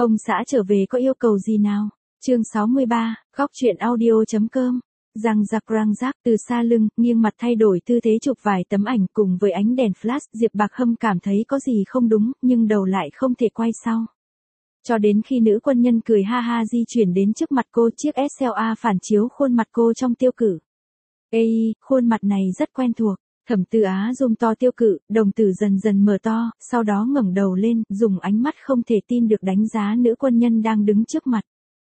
Ông xã trở về có yêu cầu gì nào? Chương 63, góc truyện audio.com. Răng rắc từ xa lưng, nghiêng mặt thay đổi tư thế chụp vài tấm ảnh cùng với ánh đèn flash, Diệp Bạc Hâm cảm thấy có gì không đúng, nhưng đầu lại không thể quay sau. Cho đến khi nữ quân nhân cười ha ha di chuyển đến trước mặt cô, chiếc SLA phản chiếu khuôn mặt cô trong tiêu cử. Ê, khuôn mặt này rất quen thuộc. Thẩm Tư Á zoom to tiêu cự, đồng tử dần dần mở to, sau đó ngẩng đầu lên, dùng ánh mắt không thể tin được đánh giá nữ quân nhân đang đứng trước mặt.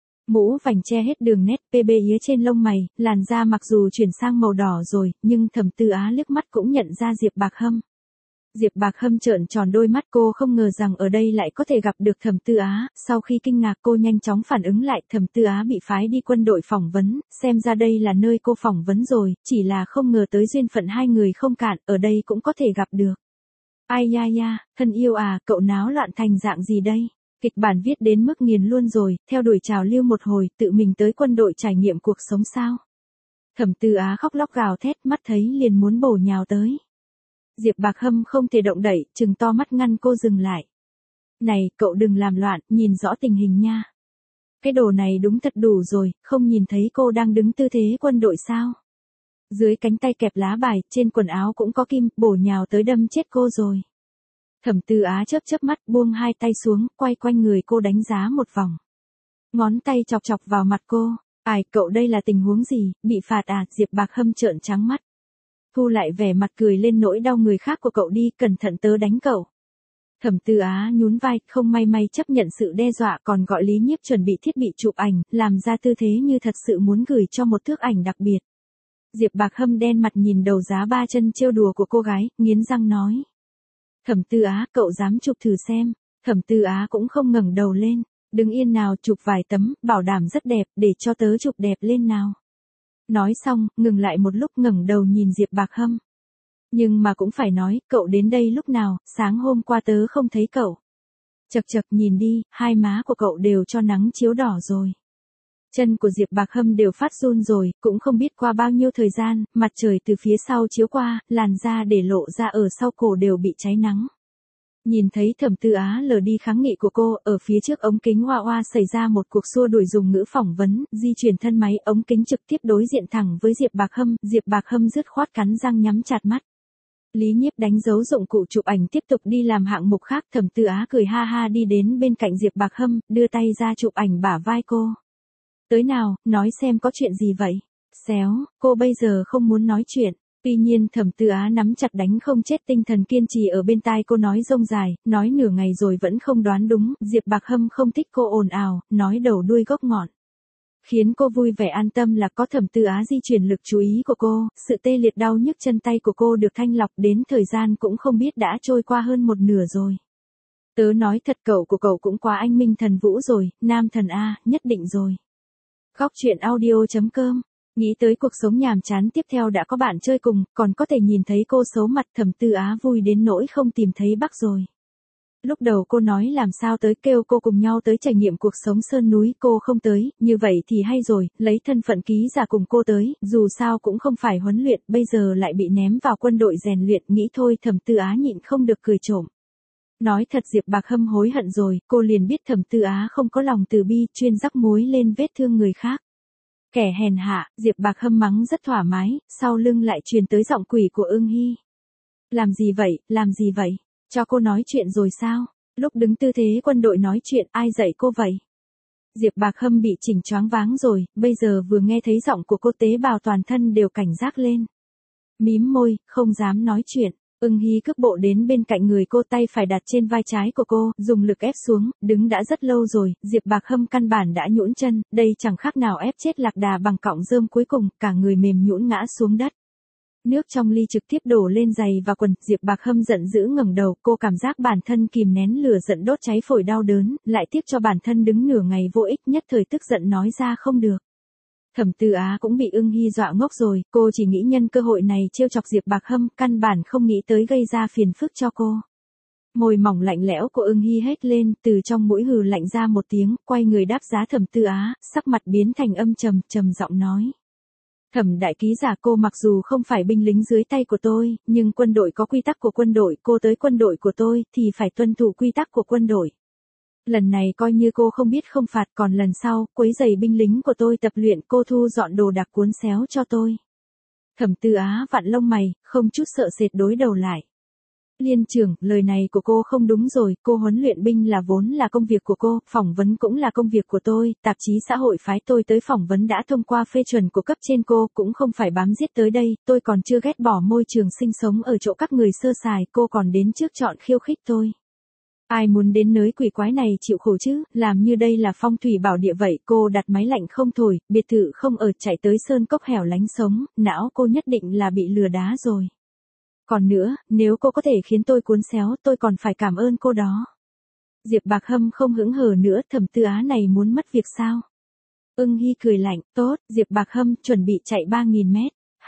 Mũ vành che hết đường nét PB ía trên lông mày, làn da mặc dù chuyển sang màu đỏ rồi, nhưng Thẩm Tư Á liếc mắt cũng nhận ra Diệp Bạc Hâm. Diệp Bạc Hâm trợn tròn đôi mắt, cô không ngờ rằng ở đây lại có thể gặp được Thẩm Tư Á, sau khi kinh ngạc cô nhanh chóng phản ứng lại, Thẩm Tư Á bị phái đi quân đội phỏng vấn, xem ra đây là nơi cô phỏng vấn rồi, chỉ là không ngờ tới duyên phận hai người không cạn, ở đây cũng có thể gặp được. Ai ya ya, thân yêu à, cậu náo loạn thành dạng gì đây? Kịch bản viết đến mức nghiền luôn rồi, theo đuổi trào lưu một hồi, tự mình tới quân đội trải nghiệm cuộc sống sao? Thẩm Tư Á khóc lóc gào thét, mắt thấy liền muốn bổ nhào tới. Diệp Bạc Hâm không thể động đậy, trừng to mắt ngăn cô dừng lại. Này, cậu đừng làm loạn, nhìn rõ tình hình nha. Cái đồ này đúng thật đủ rồi, không nhìn thấy cô đang đứng tư thế quân đội sao? Dưới cánh tay kẹp lá bài, trên quần áo cũng có kim, bổ nhào tới đâm chết cô rồi. Thẩm Tư Á chớp mắt, buông hai tay xuống, quay quanh người cô đánh giá một vòng. Ngón tay chọc chọc vào mặt cô. Ai, cậu đây là tình huống gì, bị phạt à? Diệp Bạc Hâm trợn trắng mắt. Thu lại vẻ mặt cười lên nỗi đau người khác của cậu đi, cẩn thận tớ đánh cậu. Thẩm Tư Á nhún vai, không may chấp nhận sự đe dọa, còn gọi Lý Nhiếp chuẩn bị thiết bị chụp ảnh, làm ra tư thế như thật sự muốn gửi cho một thước ảnh đặc biệt. Diệp Bạc Hâm đen mặt nhìn đầu giá ba chân trêu đùa của cô gái, nghiến răng nói. Thẩm Tư Á, cậu dám chụp thử xem. Thẩm Tư Á cũng không ngẩng đầu lên. Đứng yên nào, chụp vài tấm, bảo đảm rất đẹp, để cho tớ chụp đẹp lên nào. Nói xong, ngừng lại một lúc, ngẩng đầu nhìn Diệp Bạc Hâm. Nhưng mà cũng phải nói, cậu đến đây lúc nào, sáng hôm qua tớ không thấy cậu. Chật nhìn đi, hai má của cậu đều cho nắng chiếu đỏ rồi. Chân của Diệp Bạc Hâm đều phát run rồi, cũng không biết qua bao nhiêu thời gian, mặt trời từ phía sau chiếu qua, làn da để lộ ra ở sau cổ đều bị cháy nắng. Nhìn thấy Thẩm Tư Á lờ đi kháng nghị của cô, ở phía trước ống kính hoa xảy ra một cuộc xua đuổi dùng ngữ phỏng vấn, di chuyển thân máy ống kính trực tiếp đối diện thẳng với Diệp Bạc Hâm dứt khoát cắn răng nhắm chặt mắt. Lý Nhiếp đánh dấu dụng cụ chụp ảnh tiếp tục đi làm hạng mục khác, Thẩm Tư Á cười ha ha đi đến bên cạnh Diệp Bạc Hâm, đưa tay ra chụp ảnh bả vai cô. Tới nào, nói xem có chuyện gì vậy? Xéo, cô bây giờ không muốn nói chuyện. Tuy nhiên Thẩm Tư Á nắm chặt đánh không chết tinh thần kiên trì ở bên tai cô nói rông dài, nói nửa ngày rồi vẫn không đoán đúng, Diệp Bạc Hâm không thích cô ồn ào, nói đầu đuôi gốc ngọn. Khiến cô vui vẻ an tâm là có Thẩm Tư Á di chuyển lực chú ý của cô, sự tê liệt đau nhức chân tay của cô được thanh lọc, đến thời gian cũng không biết đã trôi qua hơn một nửa rồi. Tớ nói thật, cậu của cậu cũng quá anh minh thần vũ rồi, nam thần A, nhất định rồi. Góc truyện audio.com. Nghĩ tới cuộc sống nhàm chán tiếp theo đã có bạn chơi cùng, còn có thể nhìn thấy cô xấu mặt, Thẩm Tư Á vui đến nỗi không tìm thấy bắc rồi. Lúc đầu cô nói làm sao tới, kêu cô cùng nhau tới trải nghiệm cuộc sống sơn núi, cô không tới, như vậy thì hay rồi, lấy thân phận ký giả cùng cô tới, dù sao cũng không phải huấn luyện, bây giờ lại bị ném vào quân đội rèn luyện, nghĩ thôi Thẩm Tư Á nhịn không được cười trộm. Nói thật Diệp Bạc Hâm hối hận rồi, cô liền biết Thẩm Tư Á không có lòng từ bi, chuyên rắc muối lên vết thương người khác. Kẻ hèn hạ, Diệp Bạc Hâm mắng rất thoải mái, sau lưng lại truyền tới giọng quỷ của Ưng Hy. Làm gì vậy? Cho cô nói chuyện rồi sao? Lúc đứng tư thế quân đội nói chuyện, ai dạy cô vậy? Diệp Bạc Hâm bị chỉnh choáng váng rồi, bây giờ vừa nghe thấy giọng của cô tế bào toàn thân đều cảnh giác lên. Mím môi, không dám nói chuyện. Ưng Hy cước bộ đến bên cạnh người cô, tay phải đặt trên vai trái của cô, dùng lực ép xuống, đứng đã rất lâu rồi, Diệp Bạc Hâm căn bản đã nhũn chân, đây chẳng khác nào ép chết lạc đà bằng cọng rơm, cuối cùng, cả người mềm nhũn ngã xuống đất. Nước trong ly trực tiếp đổ lên giày và quần, Diệp Bạc Hâm giận dữ ngẩng đầu, cô cảm giác bản thân kìm nén lửa giận đốt cháy phổi đau đớn, lại tiếc cho bản thân đứng nửa ngày vô ích, nhất thời tức giận nói ra không được. Thẩm Tư Á cũng bị Ưng Hy dọa ngốc rồi, cô chỉ nghĩ nhân cơ hội này trêu chọc Diệp Bạc Hâm, căn bản không nghĩ tới gây ra phiền phức cho cô. Môi mỏng lạnh lẽo của Ưng Hy hét lên, từ trong mũi hừ lạnh ra một tiếng, quay người đáp giá Thẩm Tư Á, sắc mặt biến thành âm trầm, trầm giọng nói. Thẩm đại ký giả, cô mặc dù không phải binh lính dưới tay của tôi, nhưng quân đội có quy tắc của quân đội, cô tới quân đội của tôi thì phải tuân thủ quy tắc của quân đội. Lần này coi như cô không biết không phạt, còn lần sau, quấy rầy binh lính của tôi tập luyện, cô thu dọn đồ đạc cuốn xéo cho tôi. Thẩm Tư Á vặn lông mày, không chút sợ sệt đối đầu lại. Liên trưởng, lời này của cô không đúng rồi, cô huấn luyện binh là vốn là công việc của cô, phỏng vấn cũng là công việc của tôi, tạp chí xã hội phái tôi tới phỏng vấn đã thông qua phê chuẩn của cấp trên cô, cũng không phải bám giết tới đây, tôi còn chưa ghét bỏ môi trường sinh sống ở chỗ các người sơ sài, cô còn đến trước chọn khiêu khích tôi. Ai muốn đến nơi quỷ quái này chịu khổ chứ, làm như đây là phong thủy bảo địa vậy, cô đặt máy lạnh không thổi, biệt thự không ở, chạy tới sơn cốc hẻo lánh sống, não cô nhất định là bị lừa đá rồi. Còn nữa, nếu cô có thể khiến tôi cuốn xéo, tôi còn phải cảm ơn cô đó. Diệp Bạc Hâm không hững hờ nữa, Thẩm Tư Á này muốn mất việc sao? Ưng Hy cười lạnh, tốt, Diệp Bạc Hâm chuẩn bị chạy 3.000 mét.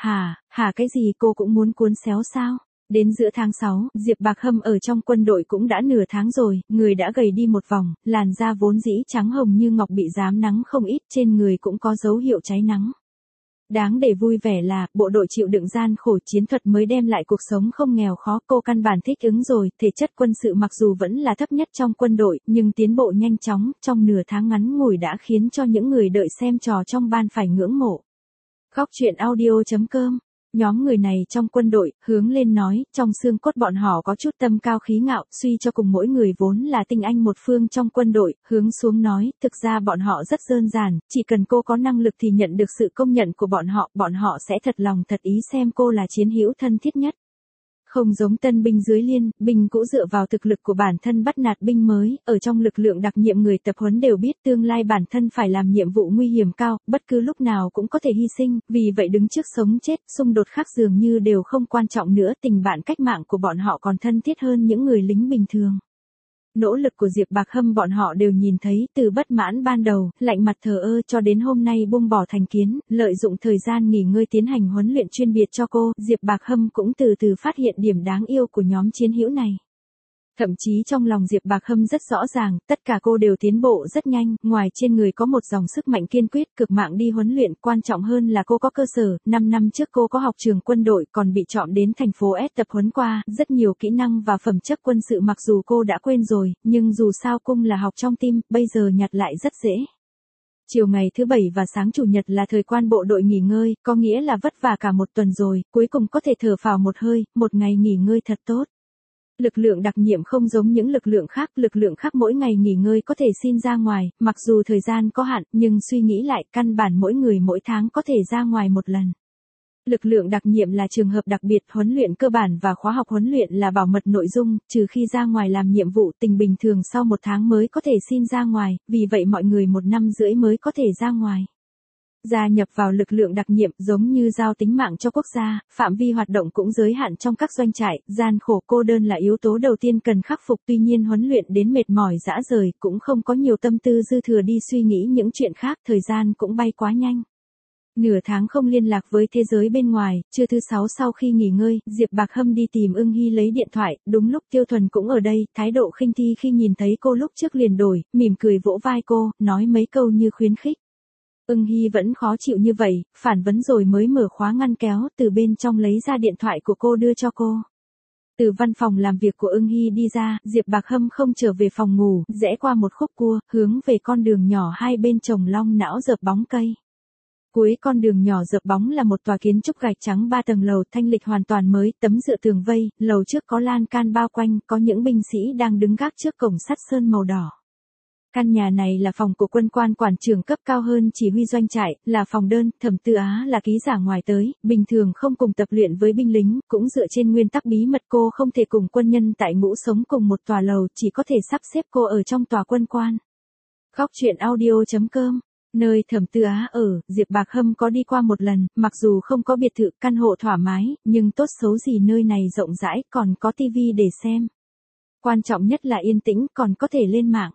Hả cái gì, cô cũng muốn cuốn xéo sao? Đến giữa tháng 6, Diệp Bạc Hâm ở trong quân đội cũng đã nửa tháng rồi, người đã gầy đi một vòng, làn da vốn dĩ trắng hồng như ngọc bị rám nắng không ít, trên người cũng có dấu hiệu cháy nắng. Đáng để vui vẻ là, bộ đội chịu đựng gian khổ chiến thuật mới đem lại cuộc sống không nghèo khó, cô căn bản thích ứng rồi, thể chất quân sự mặc dù vẫn là thấp nhất trong quân đội, nhưng tiến bộ nhanh chóng, trong nửa tháng ngắn ngủi đã khiến cho những người đợi xem trò trong ban phải ngưỡng mộ. Góc truyện audio.com. Nhóm người này trong quân đội, hướng lên nói, trong xương cốt bọn họ có chút tâm cao khí ngạo, suy cho cùng mỗi người vốn là tinh anh một phương trong quân đội, hướng xuống nói, thực ra bọn họ rất đơn giản, chỉ cần cô có năng lực thì nhận được sự công nhận của bọn họ sẽ thật lòng thật ý xem cô là chiến hữu thân thiết nhất. Không giống tân binh dưới liên, binh cũ dựa vào thực lực của bản thân bắt nạt binh mới, ở trong lực lượng đặc nhiệm người tập huấn đều biết tương lai bản thân phải làm nhiệm vụ nguy hiểm cao, bất cứ lúc nào cũng có thể hy sinh, vì vậy đứng trước sống chết, xung đột khác dường như đều không quan trọng nữa, tình bạn cách mạng của bọn họ còn thân thiết hơn những người lính bình thường. Nỗ lực của Diệp Bạc Hâm bọn họ đều nhìn thấy, từ bất mãn ban đầu, lạnh mặt thờ ơ cho đến hôm nay buông bỏ thành kiến, lợi dụng thời gian nghỉ ngơi tiến hành huấn luyện chuyên biệt cho cô, Diệp Bạc Hâm cũng từ từ phát hiện điểm đáng yêu của nhóm chiến hữu này. Thậm chí trong lòng Diệp Bạc Hâm rất rõ ràng, tất cả cô đều tiến bộ rất nhanh, ngoài trên người có một dòng sức mạnh kiên quyết, cực mạng đi huấn luyện, quan trọng hơn là cô có cơ sở, 5 năm trước cô có học trường quân đội, còn bị chọn đến thành phố S tập huấn qua, rất nhiều kỹ năng và phẩm chất quân sự mặc dù cô đã quên rồi, nhưng dù sao cung là học trong tim, bây giờ nhặt lại rất dễ. Chiều ngày thứ Bảy và sáng Chủ nhật là thời quan bộ đội nghỉ ngơi, có nghĩa là vất vả cả một tuần rồi, cuối cùng có thể thở phào một hơi, một ngày nghỉ ngơi thật tốt. Lực lượng đặc nhiệm không giống những lực lượng khác mỗi ngày nghỉ ngơi có thể xin ra ngoài, mặc dù thời gian có hạn, nhưng suy nghĩ lại, căn bản mỗi người mỗi tháng có thể ra ngoài một lần. Lực lượng đặc nhiệm là trường hợp đặc biệt, huấn luyện cơ bản và khóa học huấn luyện là bảo mật nội dung, trừ khi ra ngoài làm nhiệm vụ, tình bình thường sau 1 tháng mới có thể xin ra ngoài, vì vậy mọi người 1 năm rưỡi mới có thể ra ngoài. Gia nhập vào lực lượng đặc nhiệm giống như giao tính mạng cho quốc gia, phạm vi hoạt động cũng giới hạn trong các doanh trại, gian khổ cô đơn là yếu tố đầu tiên cần khắc phục, tuy nhiên huấn luyện đến mệt mỏi rã rời, cũng không có nhiều tâm tư dư thừa đi suy nghĩ những chuyện khác, thời gian cũng bay quá nhanh. Nửa tháng không liên lạc với thế giới bên ngoài, trưa thứ 6 sau khi nghỉ ngơi, Diệp Bạc Hâm đi tìm Ưng Hy lấy điện thoại, đúng lúc Tiêu Thuần cũng ở đây, thái độ khinh thi khi nhìn thấy cô lúc trước liền đổi, mỉm cười vỗ vai cô, nói mấy câu như khuyến khích. Ưng Hy vẫn khó chịu như vậy, phản vấn rồi mới mở khóa ngăn kéo, từ bên trong lấy ra điện thoại của cô đưa cho cô. Từ văn phòng làm việc của Ưng Hy đi ra, Diệp Bạc Hâm không trở về phòng ngủ, rẽ qua một khúc cua, hướng về con đường nhỏ hai bên trồng long não dợp bóng cây. Cuối con đường nhỏ dợp bóng là một tòa kiến trúc gạch trắng 3 tầng lầu thanh lịch hoàn toàn mới, tấm dựa tường vây, lầu trước có lan can bao quanh, có những binh sĩ đang đứng gác trước cổng sắt sơn màu đỏ. Căn nhà này là phòng của quân quan quản trưởng cấp cao hơn chỉ huy doanh trại, là phòng đơn, Thẩm Tư Á là ký giả ngoài tới, bình thường không cùng tập luyện với binh lính, cũng dựa trên nguyên tắc bí mật cô không thể cùng quân nhân tại ngũ sống cùng một tòa lầu, chỉ có thể sắp xếp cô ở trong tòa quân quan. Góc truyện audio.com. Nơi Thẩm Tư Á ở, Diệp Bạc Hâm có đi qua một lần, mặc dù không có biệt thự, căn hộ thoải mái, nhưng tốt xấu gì nơi này rộng rãi, còn có tivi để xem. Quan trọng nhất là yên tĩnh, còn có thể lên mạng.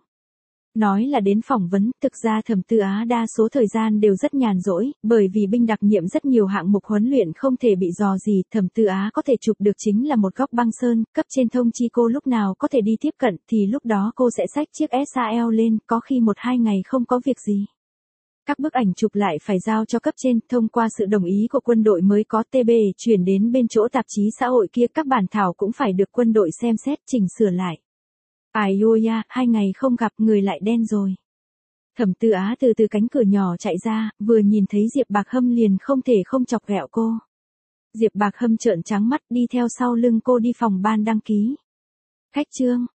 Nói là đến phỏng vấn, thực ra Thẩm Tư Á đa số thời gian đều rất nhàn rỗi, bởi vì binh đặc nhiệm rất nhiều hạng mục huấn luyện không thể bị dò gì, Thẩm Tư Á có thể chụp được chính là một góc băng sơn, cấp trên thông chi cô lúc nào có thể đi tiếp cận, thì lúc đó cô sẽ xách chiếc SAL lên, có khi 1-2 ngày không có việc gì. Các bức ảnh chụp lại phải giao cho cấp trên, thông qua sự đồng ý của quân đội mới có TB chuyển đến bên chỗ tạp chí xã hội kia, các bản thảo cũng phải được quân đội xem xét chỉnh sửa lại. Ai ôi ya, 2 ngày không gặp người lại đen rồi. Thẩm Tư Á từ cánh cửa nhỏ chạy ra, vừa nhìn thấy Diệp Bạc Hâm liền không thể không chọc ghẹo cô. Diệp Bạc Hâm trợn trắng mắt đi theo sau lưng cô đi phòng ban đăng ký. Khách Trương,